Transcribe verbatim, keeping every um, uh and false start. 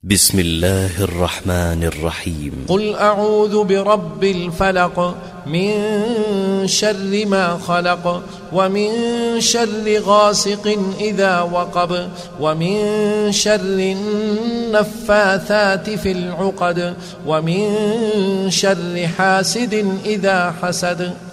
بسم الله الرحمن الرحيم. قل أعوذ برب الفلق من شر ما خلق ومن شر غاسق إذا وقب ومن شر النفاثات في العقد ومن شر حاسد إذا حسد.